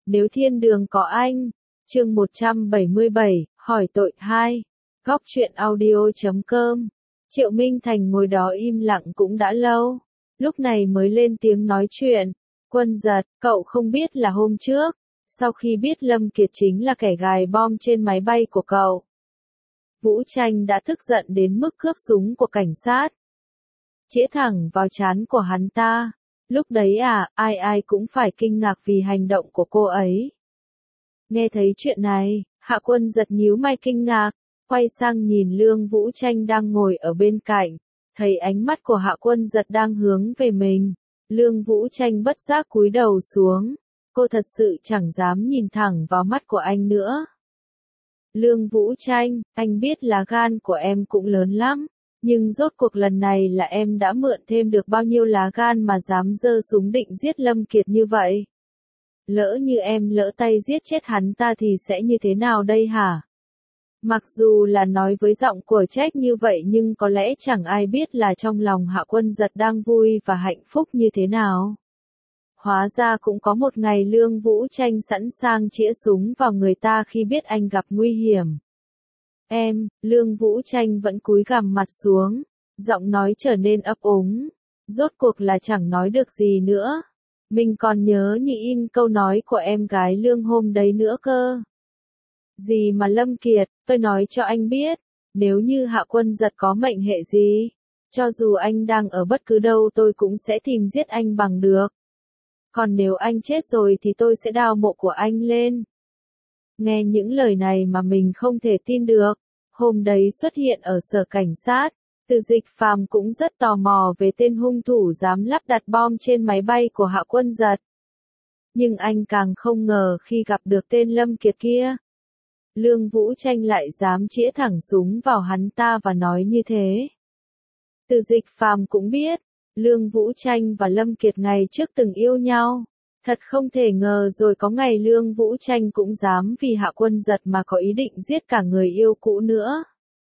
Nếu thiên đường có anh. Chương 177, hỏi tội 2. Góc truyện audio.com. Triệu Minh Thành ngồi đó im lặng cũng đã lâu. Lúc này mới lên tiếng nói chuyện. Quân Giật, cậu không biết là hôm trước, sau khi biết Lâm Kiệt chính là kẻ gài bom trên máy bay của cậu, Vũ Tranh đã tức giận đến mức cướp súng của cảnh sát, chĩa thẳng vào trán của hắn ta. Lúc đấy ai ai cũng phải kinh ngạc vì hành động của cô ấy. Nghe thấy chuyện này, Hạ Quân Giật nhíu mày kinh ngạc, quay sang nhìn Lương Vũ Tranh đang ngồi ở bên cạnh, thấy ánh mắt của Hạ Quân Giật đang hướng về mình. Lương Vũ Tranh bất giác cúi đầu xuống, cô thật sự chẳng dám nhìn thẳng vào mắt của anh nữa. Lương Vũ Tranh, anh biết lá gan của em cũng lớn lắm, nhưng rốt cuộc lần này là em đã mượn thêm được bao nhiêu lá gan mà dám giơ súng định giết Lâm Kiệt như vậy? Lỡ như em lỡ tay giết chết hắn ta thì sẽ như thế nào đây hả? Mặc dù là nói với giọng của trách như vậy nhưng có lẽ chẳng ai biết là trong lòng Hạ Quân Giật đang vui và hạnh phúc như thế nào. Hóa ra cũng có một ngày Lương Vũ Tranh sẵn sàng chĩa súng vào người ta khi biết anh gặp nguy hiểm. Lương Vũ Tranh vẫn cúi gằm mặt xuống, giọng nói trở nên ấp úng, rốt cuộc là chẳng nói được gì nữa. Mình còn nhớ như in câu nói của em gái Lương hôm đấy nữa cơ. Gì mà Lâm Kiệt, tôi nói cho anh biết, nếu như Hạ Quân Giật có mệnh hệ gì, cho dù anh đang ở bất cứ đâu tôi cũng sẽ tìm giết anh bằng được. Còn nếu anh chết rồi thì tôi sẽ đào mộ của anh lên. Nghe những lời này mà mình không thể tin được. Hôm đấy xuất hiện ở sở cảnh sát, Từ Dịch Phàm cũng rất tò mò về tên hung thủ dám lắp đặt bom trên máy bay của Hạ Quân Giật. Nhưng anh càng không ngờ khi gặp được tên Lâm Kiệt kia, Lương Vũ Tranh lại dám chĩa thẳng súng vào hắn ta và nói như thế. Từ Dịch Phàm cũng biết, Lương Vũ Tranh và Lâm Kiệt ngày trước từng yêu nhau. Thật không thể ngờ rồi có ngày Lương Vũ Tranh cũng dám vì Hạ Quân Giật mà có ý định giết cả người yêu cũ nữa.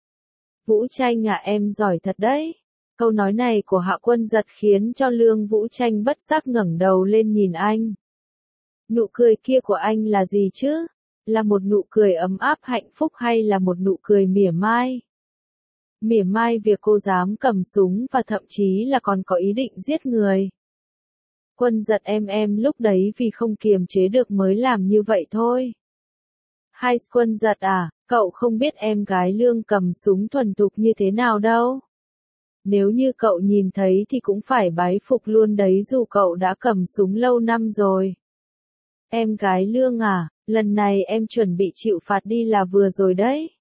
Vũ Tranh em giỏi thật đấy. Câu nói này của Hạ Quân Giật khiến cho Lương Vũ Tranh bất giác ngẩng đầu lên nhìn anh. Nụ cười kia của anh là gì chứ? Là một nụ cười ấm áp hạnh phúc hay là một nụ cười mỉa mai? Mỉa mai việc cô dám cầm súng và thậm chí là còn có ý định giết người. Quân Giật em lúc đấy vì không kiềm chế được mới làm như vậy thôi. Hay Quân Giật cậu không biết em gái Lương cầm súng thuần thục như thế nào đâu. Nếu như cậu nhìn thấy thì cũng phải bái phục luôn đấy dù cậu đã cầm súng lâu năm rồi. Em gái Lương lần này em chuẩn bị chịu phạt đi là vừa rồi đấy.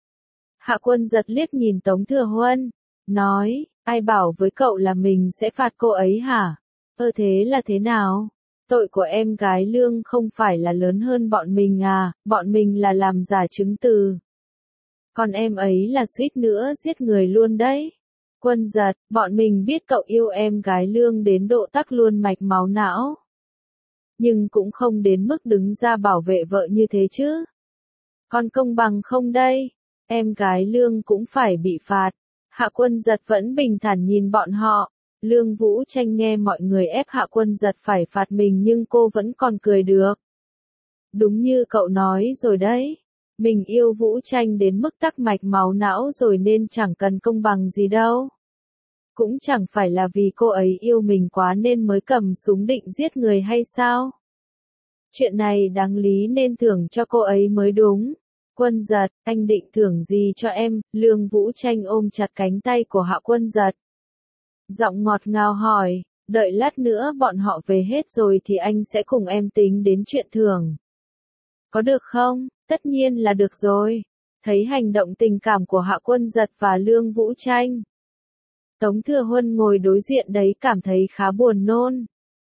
Hạ Quân Giật liếc nhìn Tống Thừa Huân, nói, ai bảo với cậu là mình sẽ phạt cô ấy hả? Thế là thế nào? Tội của em gái Lương không phải là lớn hơn bọn mình bọn mình là làm giả chứng từ. Còn em ấy là suýt nữa giết người luôn đấy. Quân Giật, bọn mình biết cậu yêu em gái Lương đến độ tắc luôn mạch máu não. Nhưng cũng không đến mức đứng ra bảo vệ vợ như thế chứ. Còn công bằng không đây? Em gái Lương cũng phải bị phạt. Hạ Quân Giật vẫn bình thản nhìn bọn họ. Lương Vũ Tranh nghe mọi người ép Hạ Quân Giật phải phạt mình nhưng cô vẫn còn cười được. Đúng như cậu nói rồi đấy. Mình yêu Vũ Tranh đến mức tắc mạch máu não rồi nên chẳng cần công bằng gì đâu. Cũng chẳng phải là vì cô ấy yêu mình quá nên mới cầm súng định giết người hay sao? Chuyện này đáng lý nên thưởng cho cô ấy mới đúng. Quân Giật, anh định thưởng gì cho em? Lương Vũ Tranh ôm chặt cánh tay của Hạ Quân Giật. Giọng ngọt ngào hỏi, đợi lát nữa bọn họ về hết rồi thì anh sẽ cùng em tính đến chuyện thưởng. Có được không? Tất nhiên là được rồi. Thấy hành động tình cảm của Hạ Quân Giật và Lương Vũ Tranh, Tống Thừa Huân ngồi đối diện đấy cảm thấy khá buồn nôn.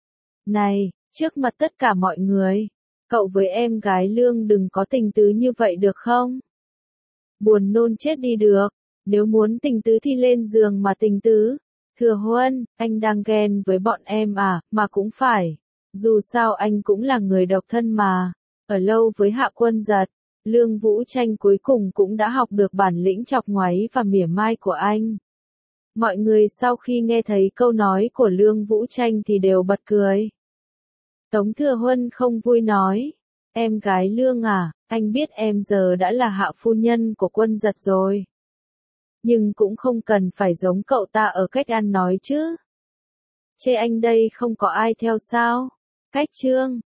Này, trước mặt tất cả mọi người, cậu với em gái Lương đừng có tình tứ như vậy được không? Buồn nôn chết đi được, nếu muốn tình tứ thì lên giường mà tình tứ. Thừa Huân, anh đang ghen với bọn em mà cũng phải. Dù sao anh cũng là người độc thân mà. Ở lâu với Hạ Quân Giật, Lương Vũ Tranh cuối cùng cũng đã học được bản lĩnh chọc ngoáy và mỉa mai của anh. Mọi người sau khi nghe thấy câu nói của Lương Vũ Tranh thì đều bật cười. Tống Thừa Huân không vui nói, Em gái Lương à, anh biết em giờ đã là hạ phu nhân của Quân Giật rồi. Nhưng cũng không cần phải giống cậu ta ở cách ăn nói chứ. Chê anh đây không có ai theo sao? Cách Trương.